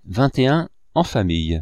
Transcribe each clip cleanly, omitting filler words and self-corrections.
21 en famille.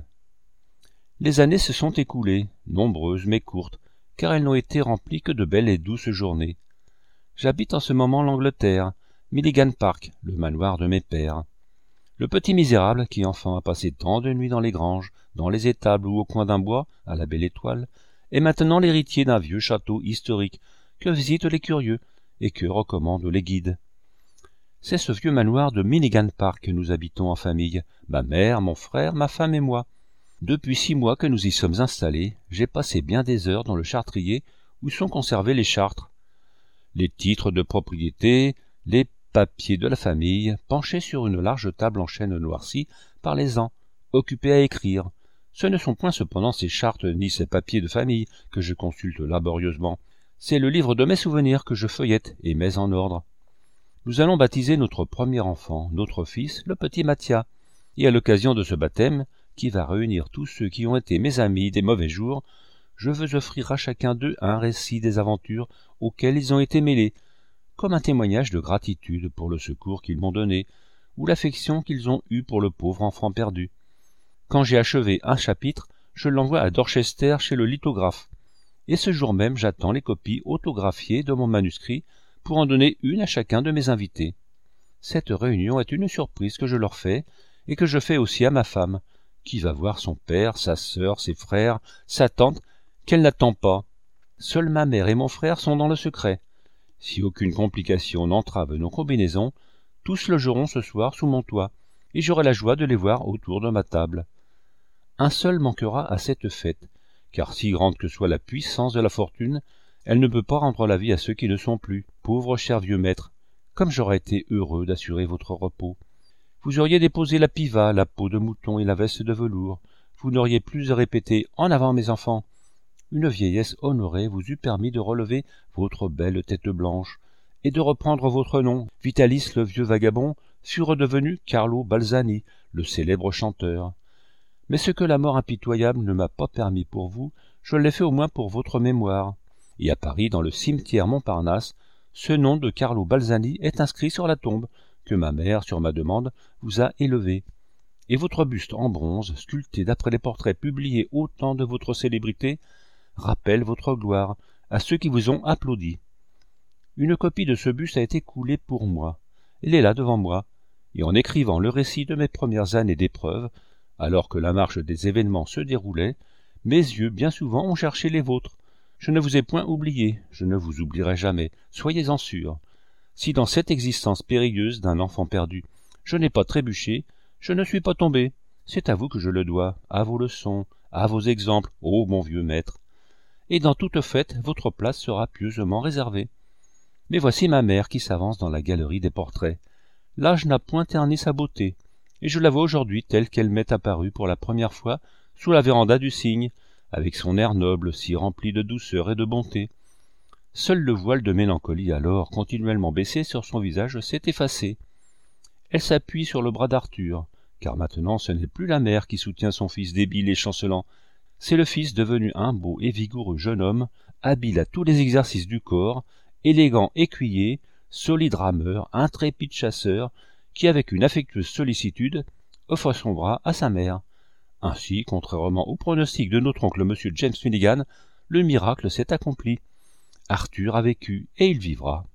Les années se sont écoulées, nombreuses mais courtes, car elles n'ont été remplies que de belles et douces journées. J'habite en ce moment l'Angleterre, Milligan Park, le manoir de mes pères. Le petit misérable, qui enfant a passé tant de nuits dans les granges, dans les étables ou au coin d'un bois, à la belle étoile, est maintenant l'héritier d'un vieux château historique que visitent les curieux et que recommandent les guides. C'est ce vieux manoir de Milligan Park que nous habitons en famille, ma mère, mon frère, ma femme et moi. Depuis 6 mois que nous y sommes installés, j'ai passé bien des heures dans le chartrier où sont conservés les chartres, les titres de propriété, les papiers de la famille, penchés sur une large table en chêne noircie par les ans, occupés à écrire. Ce ne sont point cependant ces chartes ni ces papiers de famille que je consulte laborieusement. C'est le livre de mes souvenirs que je feuillette et mets en ordre. Nous allons baptiser notre premier enfant, notre fils, le petit Mathia, et à l'occasion de ce baptême, qui va réunir tous ceux qui ont été mes amis des mauvais jours, je veux offrir à chacun d'eux un récit des aventures auxquelles ils ont été mêlés, comme un témoignage de gratitude pour le secours qu'ils m'ont donné, ou l'affection qu'ils ont eue pour le pauvre enfant perdu. Quand j'ai achevé un chapitre, je l'envoie à Dorchester chez le lithographe, et ce jour même j'attends les copies autographiées de mon manuscrit pour en donner une à chacun de mes invités. Cette réunion est une surprise que je leur fais, et que je fais aussi à ma femme, qui va voir son père, sa sœur, ses frères, sa tante, qu'elle n'attend pas. Seuls ma mère et mon frère sont dans le secret. Si aucune complication n'entrave nos combinaisons, tous logeront ce soir sous mon toit, et j'aurai la joie de les voir autour de ma table. Un seul manquera à cette fête, car si grande que soit la puissance de la fortune, elle ne peut pas rendre la vie à ceux qui ne sont plus. Pauvre cher vieux maître, comme j'aurais été heureux d'assurer votre repos. Vous auriez déposé la piva, la peau de mouton et la veste de velours. Vous n'auriez plus à répéter « En avant, mes enfants !» Une vieillesse honorée vous eût permis de relever votre belle tête blanche et de reprendre votre nom. Vitalis, le vieux vagabond, fut redevenu Carlo Balzani, le célèbre chanteur. Mais ce que la mort impitoyable ne m'a pas permis pour vous, je l'ai fait au moins pour votre mémoire. Et à Paris, dans le cimetière Montparnasse, ce nom de Carlo Balzani est inscrit sur la tombe que ma mère, sur ma demande, vous a élevée. Et votre buste en bronze, sculpté d'après les portraits publiés au temps de votre célébrité, rappelle votre gloire à ceux qui vous ont applaudi. Une copie de ce buste a été coulée pour moi. Elle est là devant moi, et en écrivant le récit de mes premières années d'épreuve, alors que la marche des événements se déroulait, mes yeux bien souvent ont cherché les vôtres. Je ne vous ai point oublié, je ne vous oublierai jamais, soyez-en sûrs. Si dans cette existence périlleuse d'un enfant perdu, je n'ai pas trébuché, je ne suis pas tombé. C'est à vous que je le dois, à vos leçons, à vos exemples, ô mon vieux maître. Et dans toute fête, votre place sera pieusement réservée. Mais voici ma mère qui s'avance dans la galerie des portraits. L'âge n'a point terni sa beauté, et je la vois aujourd'hui telle qu'elle m'est apparue pour la première fois sous la véranda du Cygne, avec son air noble si rempli de douceur et de bonté. Seul le voile de mélancolie alors, continuellement baissé sur son visage, s'est effacé. Elle s'appuie sur le bras d'Arthur, car maintenant ce n'est plus la mère qui soutient son fils débile et chancelant, c'est le fils devenu un beau et vigoureux jeune homme, habile à tous les exercices du corps, élégant écuyer, solide rameur, intrépide chasseur, qui avec une affectueuse sollicitude offre son bras à sa mère. Ainsi, contrairement au pronostic de notre oncle M. James Milligan, le miracle s'est accompli. Arthur a vécu, et il vivra.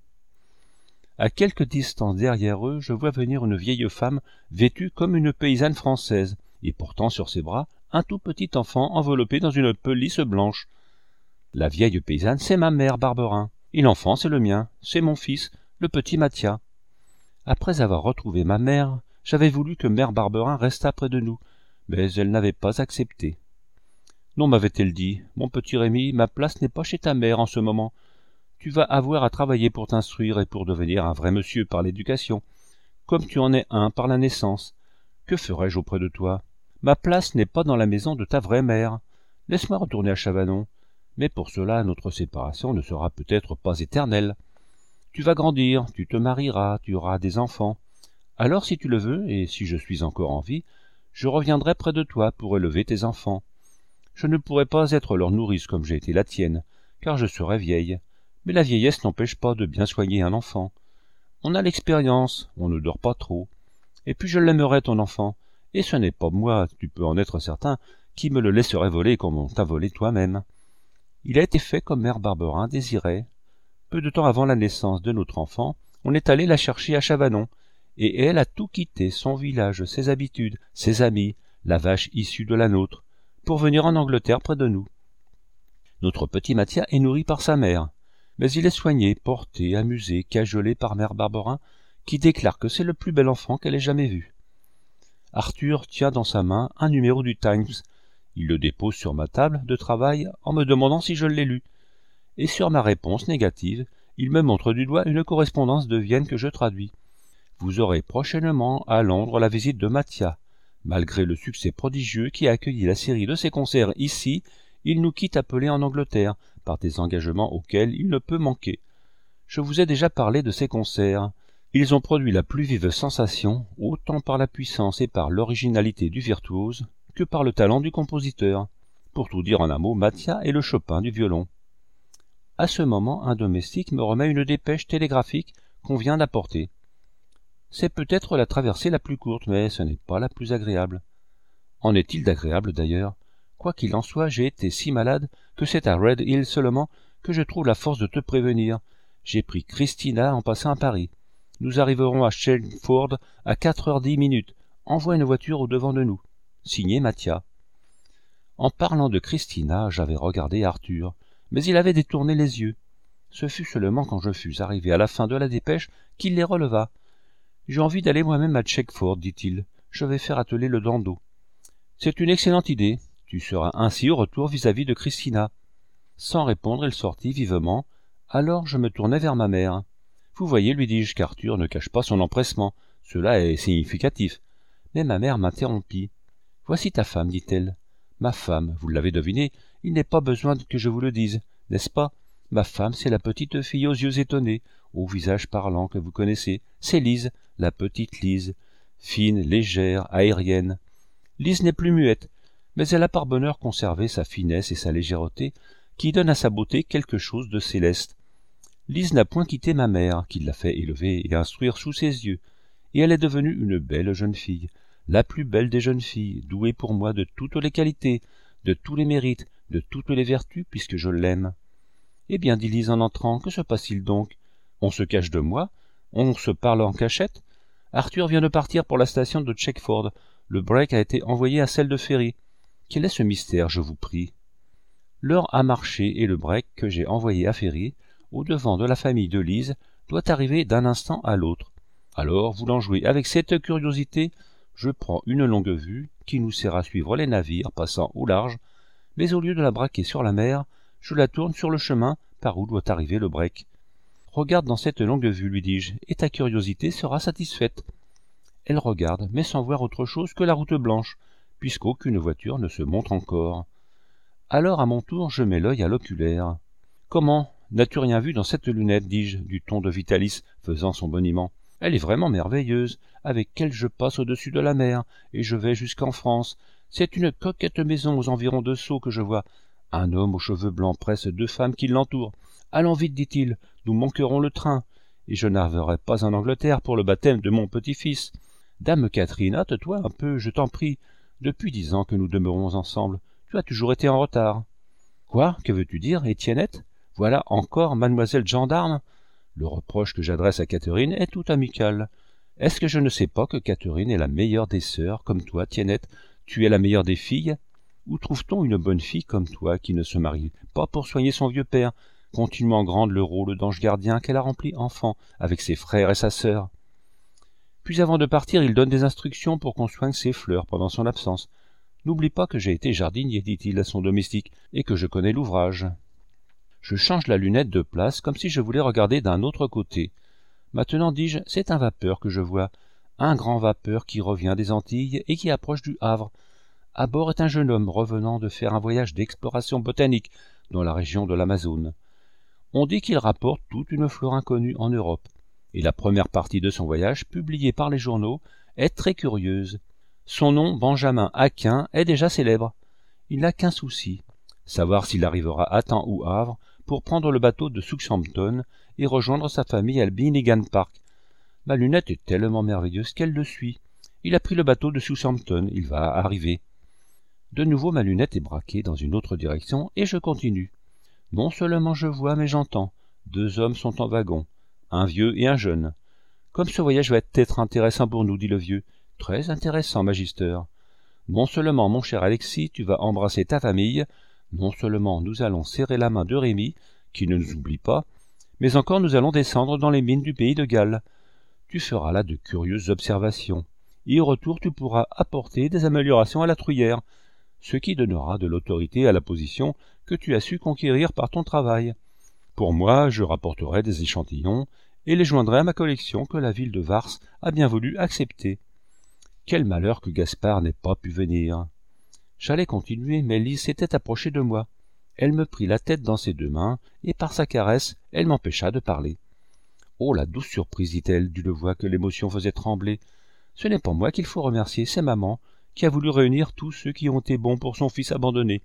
À quelque distance derrière eux, je vois venir une vieille femme vêtue comme une paysanne française, et portant sur ses bras un tout petit enfant enveloppé dans une pelisse blanche. La vieille paysanne, c'est ma mère Barberin, et l'enfant, c'est le mien, c'est mon fils, le petit Mathia. Après avoir retrouvé ma mère, j'avais voulu que mère Barberin restât près de nous, mais elle n'avait pas accepté. Non, m'avait-elle dit, mon petit Rémi, ma place n'est pas chez ta mère en ce moment. Tu vas avoir à travailler pour t'instruire et pour devenir un vrai monsieur par l'éducation, comme tu en es un par la naissance. Que ferais-je auprès de toi? Ma place n'est pas dans la maison de ta vraie mère. Laisse-moi retourner à Chavanon. Mais pour cela, notre séparation ne sera peut-être pas éternelle. Tu vas grandir, tu te marieras, tu auras des enfants. Alors, si tu le veux, et si je suis encore en vie, je reviendrai près de toi pour élever tes enfants. Je ne pourrai pas être leur nourrice comme j'ai été la tienne, car je serai vieille. Mais la vieillesse n'empêche pas de bien soigner un enfant. On a l'expérience, on ne dort pas trop. Et puis je l'aimerai ton enfant, et ce n'est pas moi, tu peux en être certain, qui me le laisserait voler comme on t'a volé toi-même. Il a été fait comme mère Barberin désirait. Peu de temps avant la naissance de notre enfant, on est allé la chercher à Chavanon, et elle a tout quitté, son village, ses habitudes, ses amis, la vache issue de la nôtre, pour venir en Angleterre près de nous. Notre petit Mathia est nourri par sa mère, mais il est soigné, porté, amusé, cajolé par mère Barberin, qui déclare que c'est le plus bel enfant qu'elle ait jamais vu. Arthur tient dans sa main un numéro du Times. Il le dépose sur ma table de travail en me demandant si je l'ai lu. Et sur ma réponse négative, il me montre du doigt une correspondance de Vienne que je traduis. Vous aurez prochainement à Londres la visite de Mathia. Malgré le succès prodigieux qui a accueilli la série de ses concerts ici, il nous quitte appelé en Angleterre, par des engagements auxquels il ne peut manquer. Je vous ai déjà parlé de ces concerts. Ils ont produit la plus vive sensation, autant par la puissance et par l'originalité du virtuose, que par le talent du compositeur. Pour tout dire en un mot, Mathia est le Chopin du violon. À ce moment, un domestique me remet une dépêche télégraphique qu'on vient d'apporter. C'est peut-être la traversée la plus courte, mais ce n'est pas la plus agréable. En est-il d'agréable d'ailleurs? Quoi qu'il en soit, j'ai été si malade que c'est à Red Hill seulement que je trouve la force de te prévenir. J'ai pris Christina en passant à Paris. Nous arriverons à Chelmsford à 4h10. Envoie une voiture au-devant de nous. Signé Mathia. En parlant de Christina, j'avais regardé Arthur, mais il avait détourné les yeux. Ce fut seulement quand je fus arrivé à la fin de la dépêche qu'il les releva. « J'ai envie d'aller moi-même à Chegford, dit-il. Je vais faire atteler le landau. »« C'est une excellente idée. Tu seras ainsi au retour vis-à-vis de Christina. » Sans répondre, il sortit vivement. Alors je me tournai vers ma mère. « Vous voyez, lui dis-je, qu'Arthur ne cache pas son empressement. Cela est significatif. » Mais ma mère m'interrompit. « Voici ta femme, dit-elle. »« Ma femme, vous l'avez deviné, il n'est pas besoin que je vous le dise, n'est-ce pas? Ma femme, c'est la petite fille aux yeux étonnés, au visage parlant que vous connaissez. C'est Lise, la petite Lise, fine, légère, aérienne. Lise n'est plus muette, mais elle a par bonheur conservé sa finesse et sa légèreté, qui donnent à sa beauté quelque chose de céleste. Lise n'a point quitté ma mère, qui l'a fait élever et instruire sous ses yeux, et elle est devenue une belle jeune fille, la plus belle des jeunes filles, douée pour moi de toutes les qualités, de tous les mérites, de toutes les vertus, puisque je l'aime. Eh bien, dit Lise en entrant, que se passe-t-il donc? On se cache de moi? On se parle en cachette? Arthur vient de partir pour la station de Chegford. Le break a été envoyé à celle de Ferry. Quel est ce mystère, je vous prie? L'heure a marché et le break que j'ai envoyé à Ferry, au-devant de la famille de Lise, doit arriver d'un instant à l'autre. Alors, voulant jouer avec cette curiosité, je prends une longue vue qui nous sert à suivre les navires passant au large, mais au lieu de la braquer sur la mer, je la tourne sur le chemin par où doit arriver le break. Regarde dans cette longue vue, lui dis-je, et ta curiosité sera satisfaite. Elle regarde, mais sans voir autre chose que la route blanche, puisqu'aucune voiture ne se montre encore. Alors, à mon tour, je mets l'œil à l'oculaire. Comment? N'as-tu rien vu dans cette lunette, dis-je, du ton de Vitalis, faisant son boniment. Elle est vraiment merveilleuse, avec elle je passe au-dessus de la mer, et je vais jusqu'en France. C'est une coquette maison aux environs de Sceaux que je vois. Un homme aux cheveux blancs presse deux femmes qui l'entourent. Allons vite, dit-il, nous manquerons le train, et je n'arriverai pas en Angleterre pour le baptême de mon petit-fils. Dame Catherine, hâte-toi un peu, je t'en prie. Depuis 10 ans que nous demeurons ensemble, tu as toujours été en retard. Quoi? Que veux-tu dire, Étiennette? Voilà encore mademoiselle Gendarme? Le reproche que j'adresse à Catherine est tout amical. Est-ce que je ne sais pas que Catherine est la meilleure des sœurs, comme toi, Tiennette? Tu es la meilleure des filles? Où trouve-t-on une bonne fille comme toi qui ne se marie pas pour soigner son vieux père, continuant grande le rôle d'ange gardien qu'elle a rempli enfant avec ses frères et sa sœur? Puis avant de partir, il donne des instructions pour qu'on soigne ses fleurs pendant son absence. N'oublie pas que j'ai été jardinier, dit-il à son domestique, et que je connais l'ouvrage. Je change la lunette de place comme si je voulais regarder d'un autre côté. Maintenant, dis-je, c'est un vapeur que je vois, un grand vapeur qui revient des Antilles et qui approche du Havre. À bord est un jeune homme revenant de faire un voyage d'exploration botanique dans la région de l'Amazone. On dit qu'il rapporte toute une flore inconnue en Europe, et la première partie de son voyage, publiée par les journaux, est très curieuse. Son nom, Benjamin Aquin, est déjà célèbre. Il n'a qu'un souci, savoir s'il arrivera à temps au Havre pour prendre le bateau de Southampton et rejoindre sa famille à Binnigan Park. Ma lunette est tellement merveilleuse qu'elle le suit, Il a pris le bateau de Southampton, il va arriver. » De nouveau ma lunette est braquée dans une autre direction, et je continue. Non seulement je vois, mais j'entends. 2 hommes sont en wagon, un vieux et un jeune. Comme ce voyage va être intéressant pour nous, dit le vieux. Très intéressant, magister. Non seulement, mon cher Alexis, tu vas embrasser ta famille, non seulement nous allons serrer la main de Rémi, qui ne nous oublie pas, mais encore nous allons descendre dans les mines du pays de Galles. Tu feras là de curieuses observations, et au retour tu pourras apporter des améliorations à la Truyère, ce qui donnera de l'autorité à la position que tu as su conquérir par ton travail. Pour moi, je rapporterai des échantillons et les joindrai à ma collection que la ville de Vars a bien voulu accepter. Quel malheur que Gaspard n'ait pas pu venir. J'allais continuer, mais Lise s'était approchée de moi. Elle me prit la tête dans ses 2 mains, et par sa caresse, elle m'empêcha de parler. « Oh, la douce surprise, dit-elle, d'une voix que l'émotion faisait trembler. Ce n'est pas moi qu'il faut remercier, c'est maman, qui a voulu réunir tous ceux qui ont été bons pour son fils abandonné.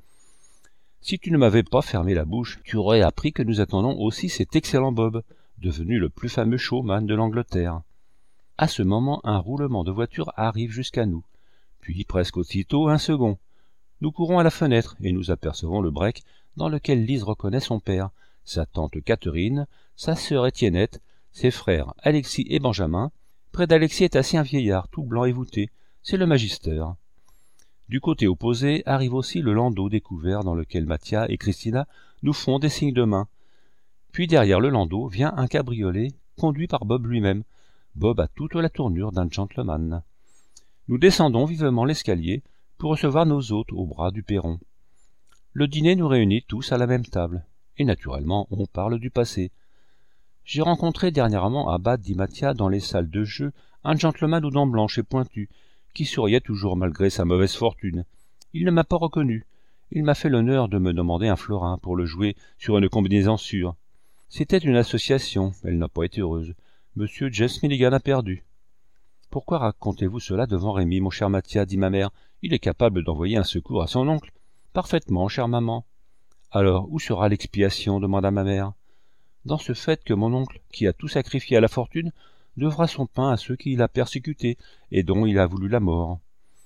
Si tu ne m'avais pas fermé la bouche, tu aurais appris que nous attendons aussi cet excellent Bob, devenu le plus fameux showman de l'Angleterre. » À ce moment, un roulement de voiture arrive jusqu'à nous, puis presque aussitôt un second. Nous courons à la fenêtre et nous apercevons le break dans lequel Lise reconnaît son père, sa tante Catherine, sa sœur Étiennette, ses frères Alexis et Benjamin. Près d'Alexis est assis un vieillard tout blanc et voûté, c'est le magister. Du côté opposé arrive aussi le landau découvert dans lequel Mathia et Christina nous font des signes de main. Puis derrière le landau vient un cabriolet conduit par Bob lui-même. Bob a toute la tournure d'un gentleman. Nous descendons vivement l'escalier pour recevoir nos hôtes au bras du perron. Le dîner nous réunit tous à la même table, et naturellement on parle du passé. J'ai rencontré dernièrement à Bath, dit Mathia, dans les salles de jeu, un gentleman aux dents blanches et pointues, qui souriait toujours malgré sa mauvaise fortune. Il ne m'a pas reconnu. Il m'a fait l'honneur de me demander un florin pour le jouer sur une combinaison sûre. C'était une association, elle n'a pas été heureuse. Monsieur James Milligan a perdu. « Pourquoi racontez-vous cela devant Rémi, mon cher Mathia, dit ma mère. Il est capable d'envoyer un secours à son oncle. Parfaitement, chère maman. Alors, où sera l'expiation, demanda ma mère. Dans ce fait que mon oncle, qui a tout sacrifié à la fortune, devra son pain à ceux qui l'a persécuté et dont il a voulu la mort.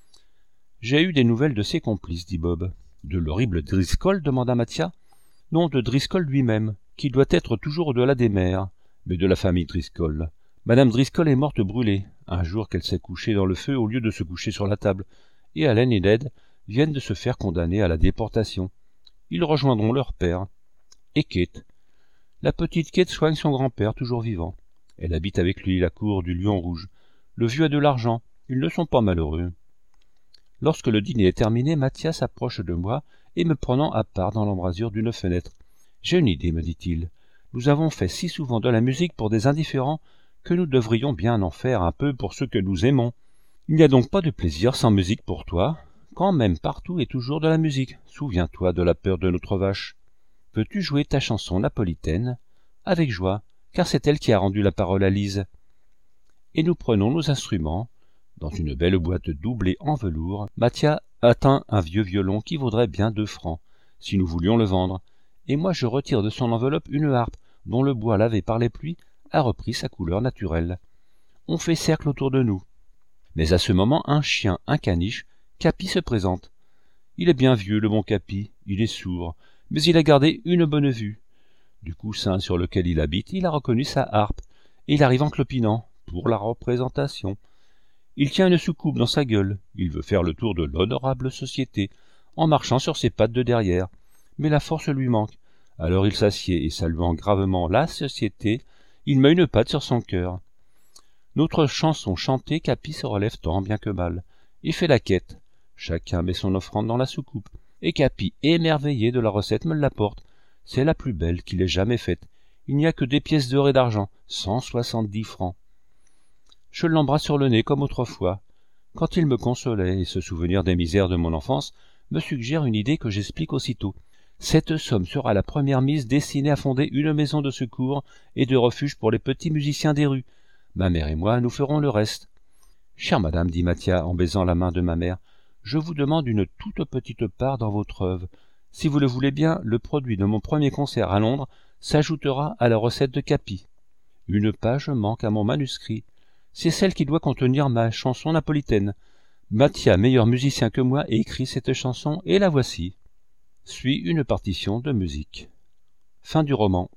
J'ai eu des nouvelles de ses complices, dit Bob. De l'horrible Driscoll, demanda Mathia. Non, de Driscoll lui-même, qui doit être toujours au-delà des mers, mais de la famille Driscoll. Madame Driscoll est morte brûlée, un jour qu'elle s'est couchée dans le feu au lieu de se coucher sur la table, et Allen et Ned viennent de se faire condamner à la déportation. Ils rejoindront leur père. Et Kate. La petite Kate soigne son grand-père, toujours vivant. Elle habite avec lui la cour du Lion Rouge. Le vieux a de l'argent, ils ne sont pas malheureux. Lorsque le dîner est terminé, Mathia s'approche de moi et me prenant à part dans l'embrasure d'une fenêtre. « J'ai une idée, me dit-il. Nous avons fait si souvent de la musique pour des indifférents que nous devrions bien en faire un peu pour ceux que nous aimons. Il n'y a donc pas de plaisir sans musique pour toi, quand même partout et toujours de la musique. Souviens-toi de la peur de notre vache. Peux-tu jouer ta chanson napolitaine ? Avec joie, car c'est elle qui a rendu la parole à Lise. » Et nous prenons nos instruments. Dans une belle boîte doublée en velours, Mathia atteint un vieux violon qui vaudrait bien 2 francs, si nous voulions le vendre, et moi je retire de son enveloppe une harpe dont le bois lavé par les pluies a repris sa couleur naturelle. On fait cercle autour de nous. Mais à ce moment, un chien, un caniche, Capi se présente. Il est bien vieux, le bon Capi, il est sourd, mais il a gardé une bonne vue. Du coussin sur lequel il habite, il a reconnu sa harpe, et il arrive en clopinant, pour la représentation. Il tient une soucoupe dans sa gueule, il veut faire le tour de l'honorable société, en marchant sur ses pattes de derrière, mais la force lui manque. Alors il s'assied et saluant gravement la société, il met une patte sur son cœur. Notre chanson chantée, Capi se relève tant bien que mal, et fait la quête. Chacun met son offrande dans la soucoupe, et Capi, émerveillé de la recette, me l'apporte. C'est la plus belle qu'il ait jamais faite. Il n'y a que des pièces d'or et d'argent, 170 francs. Je l'embrasse sur le nez comme autrefois. Quand il me consolait et se souvenir des misères de mon enfance, me suggère une idée que j'explique aussitôt. Cette somme sera la première mise destinée à fonder une maison de secours et de refuge pour les petits musiciens des rues. Ma mère et moi, nous ferons le reste. Chère madame, dit Mathia en baisant la main de ma mère, je vous demande une toute petite part dans votre œuvre. Si vous le voulez bien, le produit de mon premier concert à Londres s'ajoutera à la recette de Capi. Une page manque à mon manuscrit. C'est celle qui doit contenir ma chanson napolitaine. Mathia, meilleur musicien que moi, écrit cette chanson et la voici. Suit une partition de musique. Fin du roman.